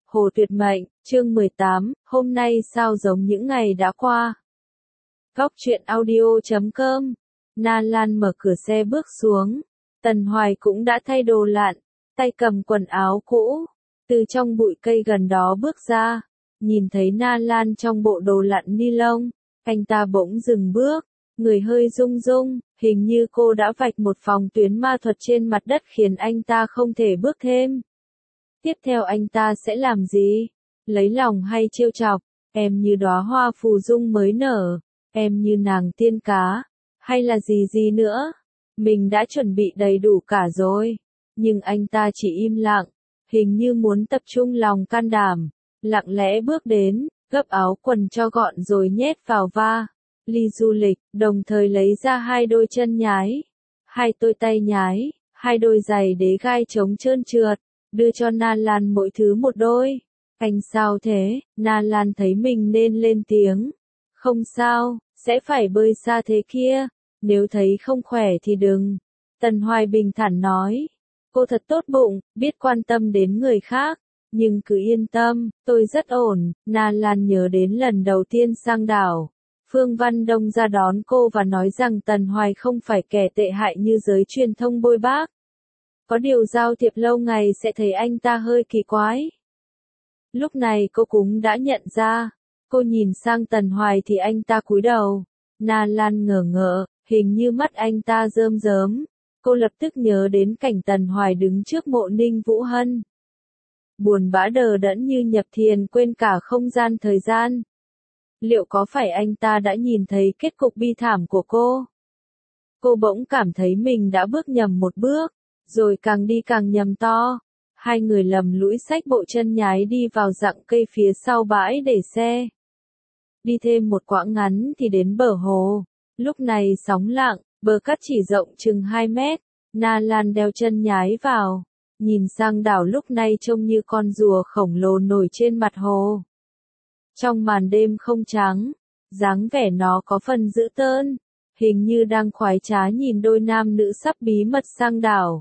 Hồ Tuyệt Mệnh, chương 18, hôm nay sao giống những ngày đã qua. Góc truyện audio.com. Na Lan mở cửa xe bước xuống. Tần Hoài cũng đã thay đồ lặn, tay cầm quần áo cũ, từ trong bụi cây gần đó bước ra. Nhìn thấy Na Lan trong bộ đồ lặn ni lông, anh ta bỗng dừng bước, người hơi rung rung, hình như cô đã vạch một vòng tuyến ma thuật trên mặt đất khiến anh ta không thể bước thêm. Tiếp theo anh ta sẽ làm gì? Lấy lòng hay trêu chọc? Em như đóa hoa phù dung mới nở, em như nàng tiên cá, hay là gì nữa? Mình đã chuẩn bị đầy đủ cả rồi. Nhưng anh ta chỉ im lặng, hình như muốn tập trung lòng can đảm, lặng lẽ bước đến, gấp áo quần cho gọn rồi nhét vào ly du lịch, đồng thời lấy ra 2 đôi chân nhái, 2 đôi tay nhái, 2 đôi giày đế gai chống trơn trượt, đưa cho Na Lan mỗi thứ một đôi. Anh sao thế? Na Lan thấy mình nên lên tiếng. Không sao, sẽ phải bơi xa thế kia, nếu thấy không khỏe thì đừng. Tần Hoài bình thản nói. Cô thật tốt bụng, biết quan tâm đến người khác, nhưng cứ yên tâm, tôi rất ổn. Na Lan nhớ đến lần đầu tiên sang đảo. Phương Văn Đông ra đón cô và nói rằng Tần Hoài không phải kẻ tệ hại như giới truyền thông bôi bác. Có điều giao thiệp lâu ngày sẽ thấy anh ta hơi kỳ quái. Lúc này cô cũng đã nhận ra. Cô nhìn sang Tần Hoài thì anh ta cúi đầu. Na Lan ngờ ngợ, hình như mắt anh ta rơm rớm. Cô lập tức nhớ đến cảnh Tần Hoài đứng trước mộ Ninh Vũ Hân. Buồn bã đờ đẫn như nhập thiền, quên cả không gian thời gian. Liệu có phải anh ta đã nhìn thấy kết cục bi thảm của cô? Cô bỗng cảm thấy mình đã bước nhầm một bước, rồi càng đi càng nhầm to. Hai người lầm lũi xách bộ chân nhái đi vào rặng cây phía sau bãi để xe. Đi thêm một quãng ngắn thì đến bờ hồ. Lúc này sóng lặng, bờ cát chỉ rộng chừng 2 mét. Na Lan đeo chân nhái vào, nhìn sang đảo lúc này trông như con rùa khổng lồ nổi trên mặt hồ. Trong màn đêm không trắng, dáng vẻ nó có phần dữ tợn, hình như đang khoái trá nhìn đôi nam nữ sắp bí mật sang đảo.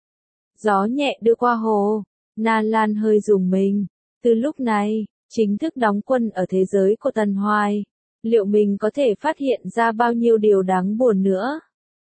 Gió nhẹ đưa qua hồ, Na Lan hơi rùng mình. Từ lúc này, chính thức đóng quân ở thế giới của Tần Hoài, liệu mình có thể phát hiện ra bao nhiêu điều đáng buồn nữa?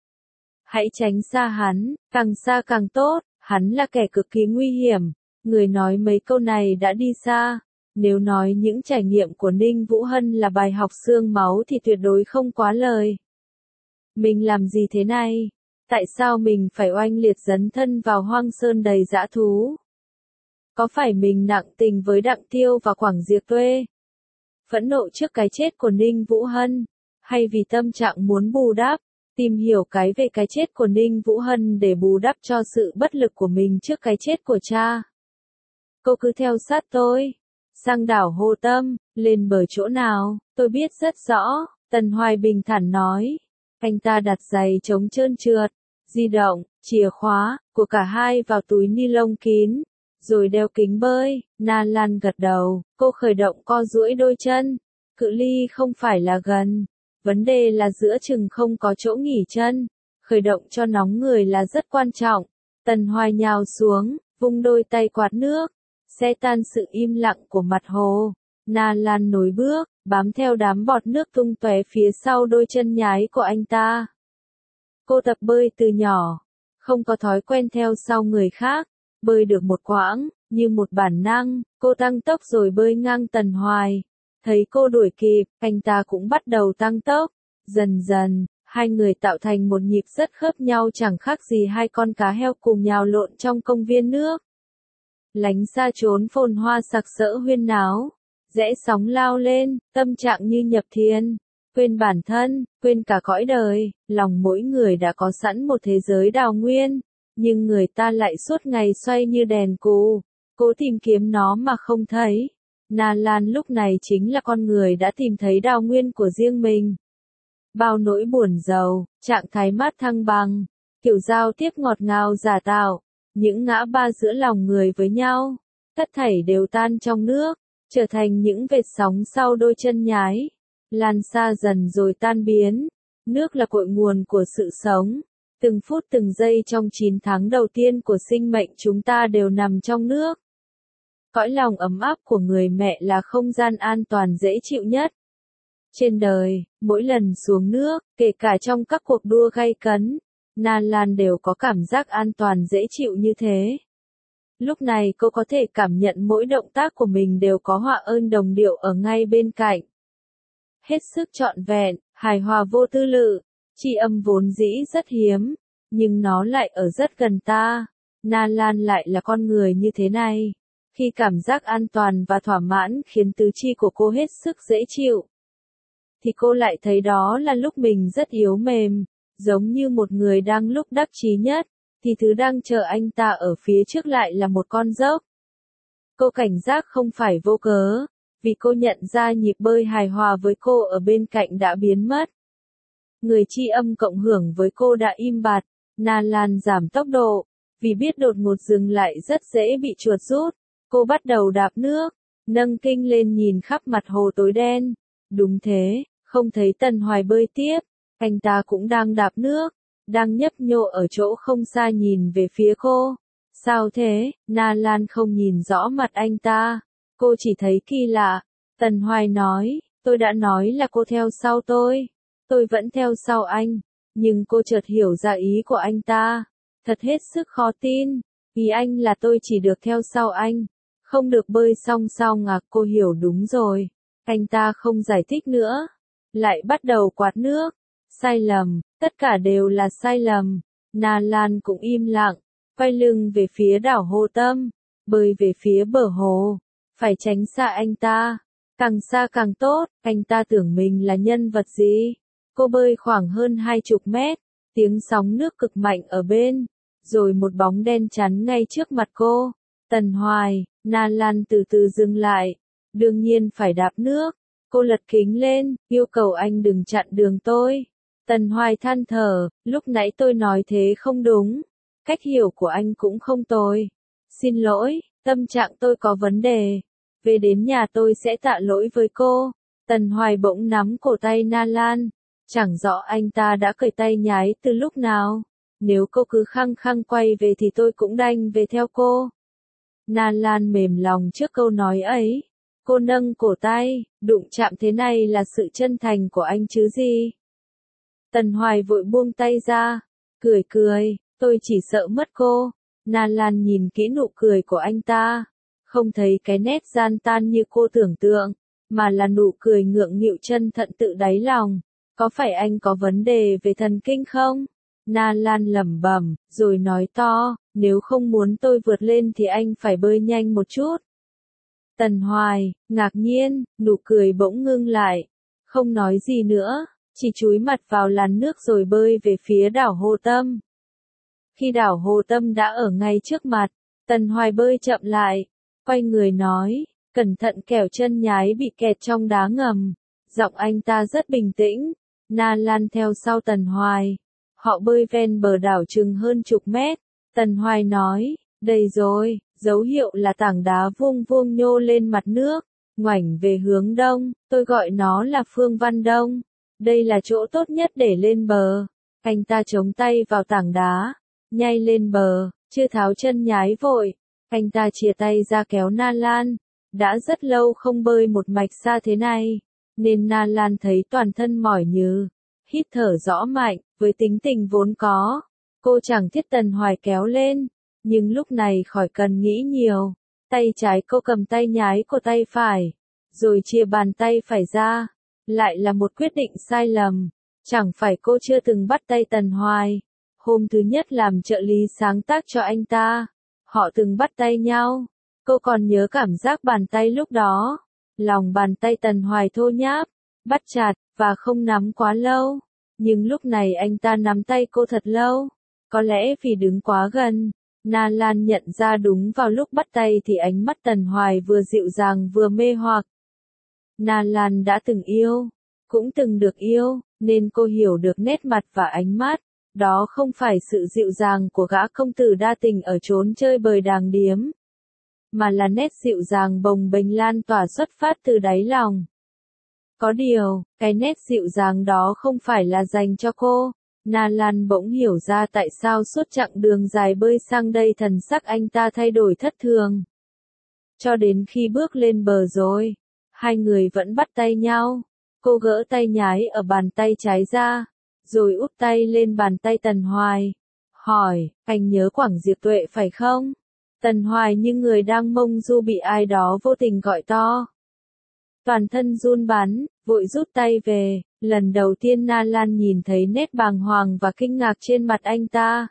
Hãy tránh xa hắn, càng xa càng tốt, hắn là kẻ cực kỳ nguy hiểm. Người nói mấy câu này đã đi xa. Nếu nói những trải nghiệm của Ninh Vũ Hân là bài học xương máu thì tuyệt đối không quá lời. Mình làm gì thế này? Tại sao mình phải oanh liệt dấn thân vào hoang sơn đầy dã thú? Có phải mình nặng tình với Đặng Tiêu và Quảng Diệp Tuê? Phẫn nộ trước cái chết của Ninh Vũ Hân? Hay vì tâm trạng muốn bù đắp, tìm hiểu cái về cái chết của Ninh Vũ Hân để bù đắp cho sự bất lực của mình trước cái chết của cha? Cô cứ theo sát tôi. Sang đảo Hồ Tâm, lên bờ chỗ nào, tôi biết rất rõ, Tần Hoài bình thản nói. Anh ta đặt giày chống trơn trượt, di động, chìa khóa, của cả hai vào túi ni lông kín, rồi đeo kính bơi. Na Lan gật đầu, cô khởi động co duỗi đôi chân. Cự ly không phải là gần, vấn đề là giữa chừng không có chỗ nghỉ chân. Khởi động cho nóng người là rất quan trọng. Tần Hoài nhào xuống, vung đôi tay quạt nước, xé tan sự im lặng của mặt hồ. Na Lan nối bước, bám theo đám bọt nước tung tóe phía sau đôi chân nhái của anh ta. Cô tập bơi từ nhỏ, không có thói quen theo sau người khác. Bơi được một quãng, như một bản năng, cô tăng tốc rồi bơi ngang Tần Hoài. Thấy cô đuổi kịp, anh ta cũng bắt đầu tăng tốc. Dần dần, hai người tạo thành một nhịp rất khớp nhau, chẳng khác gì hai con cá heo cùng nhào lộn trong công viên nước. Lánh xa trốn phồn hoa sặc sỡ huyên náo, rẽ sóng lao lên, tâm trạng như nhập thiền, quên bản thân, quên cả cõi đời. Lòng mỗi người đã có sẵn một thế giới đào nguyên, nhưng người ta lại suốt ngày xoay như đèn cù, cố tìm kiếm nó mà không thấy. Na Lan lúc này chính là con người đã tìm thấy đào nguyên của riêng mình. Bao nỗi buồn giàu, trạng thái mát thăng bằng, kiểu giao tiếp ngọt ngào giả tạo, những ngã ba giữa lòng người với nhau, tất thảy đều tan trong nước, trở thành những vệt sóng sau đôi chân nhái, lan xa dần rồi tan biến. Nước là cội nguồn của sự sống. Từng phút từng giây trong 9 tháng đầu tiên của sinh mệnh chúng ta đều nằm trong nước. Cõi lòng ấm áp của người mẹ là không gian an toàn dễ chịu nhất. Trên đời, mỗi lần xuống nước, kể cả trong các cuộc đua gay cấn, Na Lan đều có cảm giác an toàn dễ chịu như thế. Lúc này cô có thể cảm nhận mỗi động tác của mình đều có họa ơn đồng điệu ở ngay bên cạnh. Hết sức trọn vẹn, hài hòa vô tư lự, tri âm vốn dĩ rất hiếm, nhưng nó lại ở rất gần ta. Na Lan lại là con người như thế này. Khi cảm giác an toàn và thỏa mãn khiến tứ chi của cô hết sức dễ chịu, thì cô lại thấy đó là lúc mình rất yếu mềm, giống như một người đang lúc đắc chí nhất, thì thứ đang chờ anh ta ở phía trước lại là một con dốc. Cô cảnh giác không phải vô cớ, vì cô nhận ra nhịp bơi hài hòa với cô ở bên cạnh đã biến mất. Người tri âm cộng hưởng với cô đã im bặt, Na Lan giảm tốc độ, vì biết đột ngột dừng lại rất dễ bị chuột rút. Cô bắt đầu đạp nước, nâng kinh lên nhìn khắp mặt hồ tối đen. Đúng thế, không thấy Tần Hoài bơi tiếp, anh ta cũng đang đạp nước, đang nhấp nhô ở chỗ không xa nhìn về phía cô. Sao thế? Na Lan không nhìn rõ mặt anh ta, cô chỉ thấy kỳ lạ. Tần Hoài nói, tôi đã nói là cô theo sau tôi vẫn theo sau anh, nhưng cô chợt hiểu ra ý của anh ta. Thật hết sức khó tin, ý anh là tôi chỉ được theo sau anh, không được bơi song song à? Cô hiểu đúng rồi. Anh ta không giải thích nữa, lại bắt đầu quạt nước. Sai lầm, tất cả đều là sai lầm. Na Lan cũng im lặng, quay lưng về phía đảo Hồ Tâm, bơi về phía bờ hồ, phải tránh xa anh ta, càng xa càng tốt. Anh ta tưởng mình là nhân vật gì? Cô bơi khoảng hơn 20 mét, tiếng sóng nước cực mạnh ở bên, rồi một bóng đen chắn ngay trước mặt cô. Tần Hoài. Na Lan từ từ dừng lại, đương nhiên phải đạp nước. Cô lật kính lên, yêu cầu anh đừng chặn đường tôi. Tần Hoài than thở, lúc nãy tôi nói thế không đúng, cách hiểu của anh cũng không tồi. Xin lỗi, tâm trạng tôi có vấn đề. Về đến nhà tôi sẽ tạ lỗi với cô. Tần Hoài bỗng nắm cổ tay Na Lan, chẳng rõ anh ta đã cởi tay nhái từ lúc nào. Nếu cô cứ khăng khăng quay về thì tôi cũng đành về theo cô. Na Lan mềm lòng trước câu nói ấy. Cô nâng cổ tay, đụng chạm thế này là sự chân thành của anh chứ gì. Tần Hoài vội buông tay ra, cười cười, tôi chỉ sợ mất cô. Na Lan nhìn kỹ nụ cười của anh ta, không thấy cái nét gian tan như cô tưởng tượng, mà là nụ cười ngượng nghịu chân thận tự đáy lòng. Có phải anh có vấn đề về thần kinh không? Na Lan lẩm bẩm, rồi nói to, nếu không muốn tôi vượt lên thì anh phải bơi nhanh một chút. Tần Hoài, ngạc nhiên, nụ cười bỗng ngưng lại, không nói gì nữa, chỉ chúi mặt vào làn nước rồi bơi về phía đảo Hồ Tâm. Khi đảo Hồ Tâm đã ở ngay trước mặt, Tần Hoài bơi chậm lại, quay người nói, cẩn thận kẻo chân nhái bị kẹt trong đá ngầm. Giọng anh ta rất bình tĩnh. Na Lan theo sau Tần Hoài. Họ bơi ven bờ đảo chừng hơn chục mét. Tần Hoài nói, đây rồi, dấu hiệu là tảng đá vuông vuông nhô lên mặt nước, ngoảnh về hướng đông, tôi gọi nó là Phương Văn Đông. Đây là chỗ tốt nhất để lên bờ. Anh ta chống tay vào tảng đá, nhảy lên bờ, chưa tháo chân nhái vội. Anh ta chìa tay ra kéo Na Lan. Đã rất lâu không bơi một mạch xa thế này, nên Na Lan thấy toàn thân mỏi nhừ. Hít thở rõ mạnh, với tính tình vốn có, cô chẳng thiết Tần Hoài kéo lên, nhưng lúc này khỏi cần nghĩ nhiều. Tay trái cô cầm tay nhái của tay phải, rồi chia bàn tay phải ra. Lại là một quyết định sai lầm. Chẳng phải cô chưa từng bắt tay Tần Hoài. Hôm thứ nhất làm trợ lý sáng tác cho anh ta, họ từng bắt tay nhau. Cô còn nhớ cảm giác bàn tay lúc đó. Lòng bàn tay Tần Hoài thô nháp, bắt chặt, và không nắm quá lâu. Nhưng lúc này anh ta nắm tay cô thật lâu. Có lẽ vì đứng quá gần. Na Lan nhận ra đúng vào lúc bắt tay thì ánh mắt Tần Hoài vừa dịu dàng vừa mê hoặc. Na Lan đã từng yêu, cũng từng được yêu, nên cô hiểu được nét mặt và ánh mắt. Đó không phải sự dịu dàng của gã công tử đa tình ở chốn chơi bời đàng điếm, mà là nét dịu dàng bồng bềnh lan tỏa xuất phát từ đáy lòng. Có điều, cái nét dịu dàng đó không phải là dành cho cô. Na Lan bỗng hiểu ra tại sao suốt chặng đường dài bơi sang đây thần sắc anh ta thay đổi thất thường. Cho đến khi bước lên bờ rồi, hai người vẫn bắt tay nhau. Cô gỡ tay nhái ở bàn tay trái ra, rồi úp tay lên bàn tay Tần Hoài. Hỏi, anh nhớ Quảng Diệp Tuệ phải không? Tần Hoài như người đang mông du bị ai đó vô tình gọi to. Toàn thân run bắn, vội rút tay về. Lần đầu tiên Na Lan nhìn thấy nét bàng hoàng và kinh ngạc trên mặt anh ta.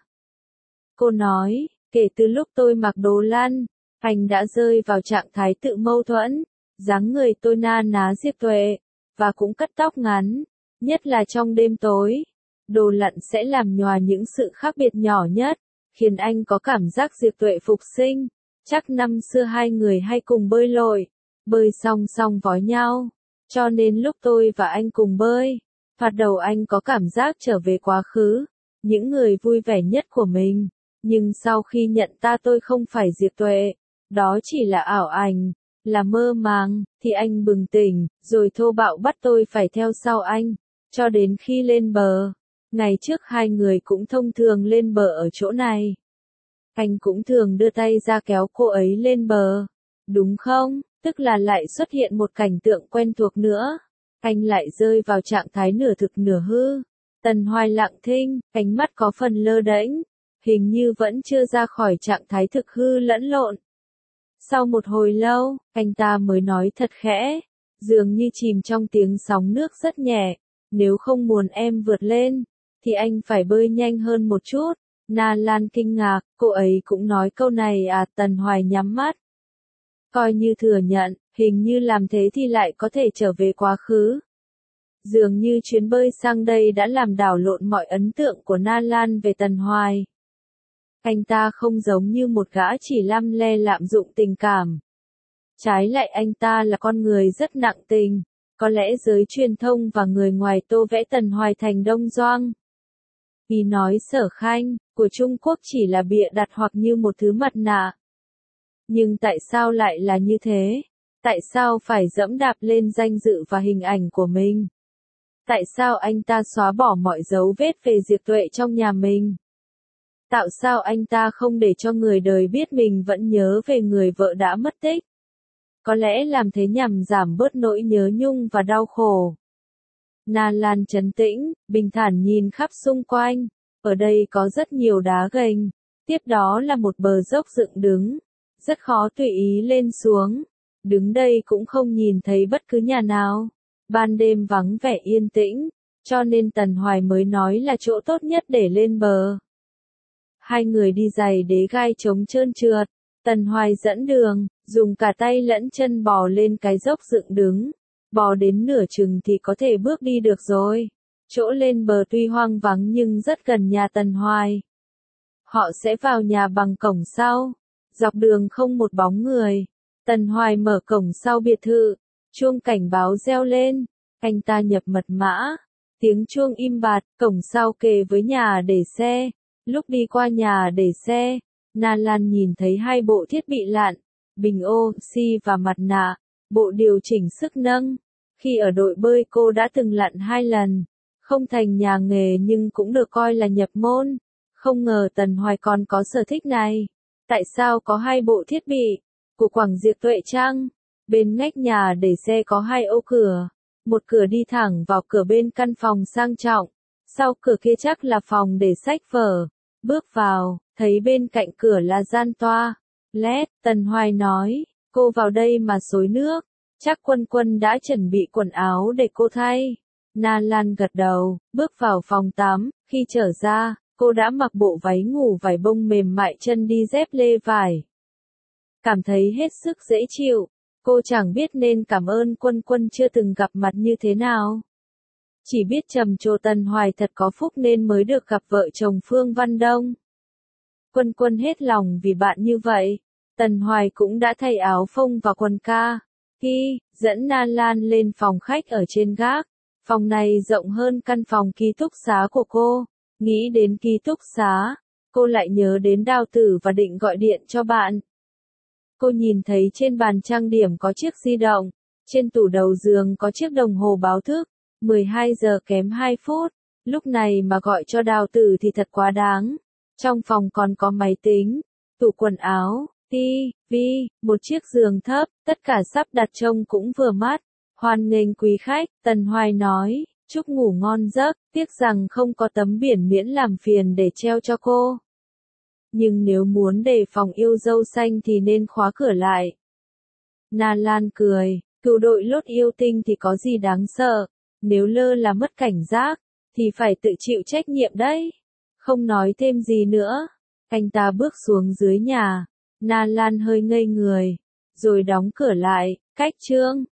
Cô nói, kể từ lúc tôi mặc đồ lăn, anh đã rơi vào trạng thái tự mâu thuẫn. Dáng người tôi na ná Diệp Tuệ, và cũng cắt tóc ngắn, nhất là trong đêm tối. Đồ lặn sẽ làm nhòa những sự khác biệt nhỏ nhất, khiến anh có cảm giác Diệp Tuệ phục sinh. Chắc năm xưa hai người hay cùng bơi lội, bơi song song vói nhau, cho nên lúc tôi và anh cùng bơi, thoạt đầu anh có cảm giác trở về quá khứ, những người vui vẻ nhất của mình. Nhưng sau khi nhận ra tôi không phải Diệp Tuệ, đó chỉ là ảo ảnh, là mơ màng, thì anh bừng tỉnh, rồi thô bạo bắt tôi phải theo sau anh, cho đến khi lên bờ. Ngày trước hai người cũng thông thường lên bờ ở chỗ này. Anh cũng thường đưa tay ra kéo cô ấy lên bờ. Đúng không? Tức là lại xuất hiện một cảnh tượng quen thuộc nữa. Anh lại rơi vào trạng thái nửa thực nửa hư. Tần Hoài lặng thinh, ánh mắt có phần lơ đễnh, hình như vẫn chưa ra khỏi trạng thái thực hư lẫn lộn. Sau một hồi lâu, anh ta mới nói thật khẽ, dường như chìm trong tiếng sóng nước rất nhẹ. Nếu không muốn em vượt lên, thì anh phải bơi nhanh hơn một chút. Na Lan kinh ngạc, cô ấy cũng nói câu này à? Tần Hoài nhắm mắt. Coi như thừa nhận, hình như làm thế thì lại có thể trở về quá khứ. Dường như chuyến bơi sang đây đã làm đảo lộn mọi ấn tượng của Na Lan về Tần Hoài. Anh ta không giống như một gã chỉ lăm le lạm dụng tình cảm. Trái lại anh ta là con người rất nặng tình. Có lẽ giới truyền thông và người ngoài tô vẽ Tần Hoài thành Đông Doang. Vì nói Sở Khanh của Trung Quốc chỉ là bịa đặt hoặc như một thứ mặt nạ. Nhưng tại sao lại là như thế? Tại sao phải dẫm đạp lên danh dự và hình ảnh của mình? Tại sao anh ta xóa bỏ mọi dấu vết về Diệp Tuệ trong nhà mình? Tại sao anh ta không để cho người đời biết mình vẫn nhớ về người vợ đã mất tích? Có lẽ làm thế nhằm giảm bớt nỗi nhớ nhung và đau khổ. Na Lan trấn tĩnh, bình thản nhìn khắp xung quanh. Ở đây có rất nhiều đá gành. Tiếp đó là một bờ dốc dựng đứng. Rất khó tùy ý lên xuống. Đứng đây cũng không nhìn thấy bất cứ nhà nào. Ban đêm vắng vẻ yên tĩnh, cho nên Tần Hoài mới nói là chỗ tốt nhất để lên bờ. Hai người đi giày đế gai trống trơn trượt. Tần Hoài dẫn đường, dùng cả tay lẫn chân bò lên cái dốc dựng đứng. Bò đến nửa chừng thì có thể bước đi được rồi. Chỗ lên bờ tuy hoang vắng nhưng rất gần nhà Tần Hoài. Họ sẽ vào nhà bằng cổng sau. Dọc đường không một bóng người. Tần Hoài mở cổng sau biệt thự. Chuông cảnh báo reo lên. Anh ta nhập mật mã. Tiếng chuông im bặt, cổng sau kề với nhà để xe. Lúc đi qua nhà để xe, Na Lan nhìn thấy hai bộ thiết bị lặn, bình oxy và mặt nạ, bộ điều chỉnh sức nâng. Khi ở đội bơi cô đã từng lặn 2 lần. Không thành nhà nghề nhưng cũng được coi là nhập môn. Không ngờ Tần Hoài còn có sở thích này. Tại sao có hai bộ thiết bị? Của Quảng Diệp Tuệ chăng? Bên ngách nhà để xe có 2 ô cửa. Một cửa đi thẳng vào cửa bên căn phòng sang trọng. Sau cửa kia chắc là phòng để sách vở. Bước vào, thấy bên cạnh cửa là gian toilet. Tần Hoài nói, cô vào đây mà xối nước. Chắc Quân Quân đã chuẩn bị quần áo để cô thay. Na Lan gật đầu, bước vào phòng tắm. Khi trở ra, cô đã mặc bộ váy ngủ vải bông mềm mại, chân đi dép lê vải. Cảm thấy hết sức dễ chịu. Cô chẳng biết nên cảm ơn Quân Quân chưa từng gặp mặt như thế nào. Chỉ biết trầm trồ Tần Hoài thật có phúc nên mới được gặp vợ chồng Phương Văn Đông. Quân Quân hết lòng vì bạn như vậy. Tần Hoài cũng đã thay áo phông và quần ca. Khi dẫn Na Lan lên phòng khách ở trên gác. Phòng này rộng hơn căn phòng ký túc xá của cô. Nghĩ đến ký túc xá, cô lại nhớ đến Đào Tử và định gọi điện cho bạn. Cô nhìn thấy trên bàn trang điểm có chiếc di động. Trên tủ đầu giường có chiếc đồng hồ báo thức. 12 giờ kém 2 phút. Lúc này mà gọi cho Đào Tử thì thật quá đáng. Trong phòng còn có máy tính, tủ quần áo, tivi, một chiếc giường thấp, tất cả sắp đặt trông cũng vừa mắt. Hoan nghênh quý khách, Tần Hoài nói, chúc ngủ ngon giấc, tiếc rằng không có tấm biển miễn làm phiền để treo cho cô. Nhưng nếu muốn đề phòng yêu dâu xanh thì nên khóa cửa lại. Na Lan cười, cựu đội lốt yêu tinh thì có gì đáng sợ, nếu lơ là mất cảnh giác, thì phải tự chịu trách nhiệm đấy. Không nói thêm gì nữa, anh ta bước xuống dưới nhà, Na Lan hơi ngây người, rồi đóng cửa lại, cách chương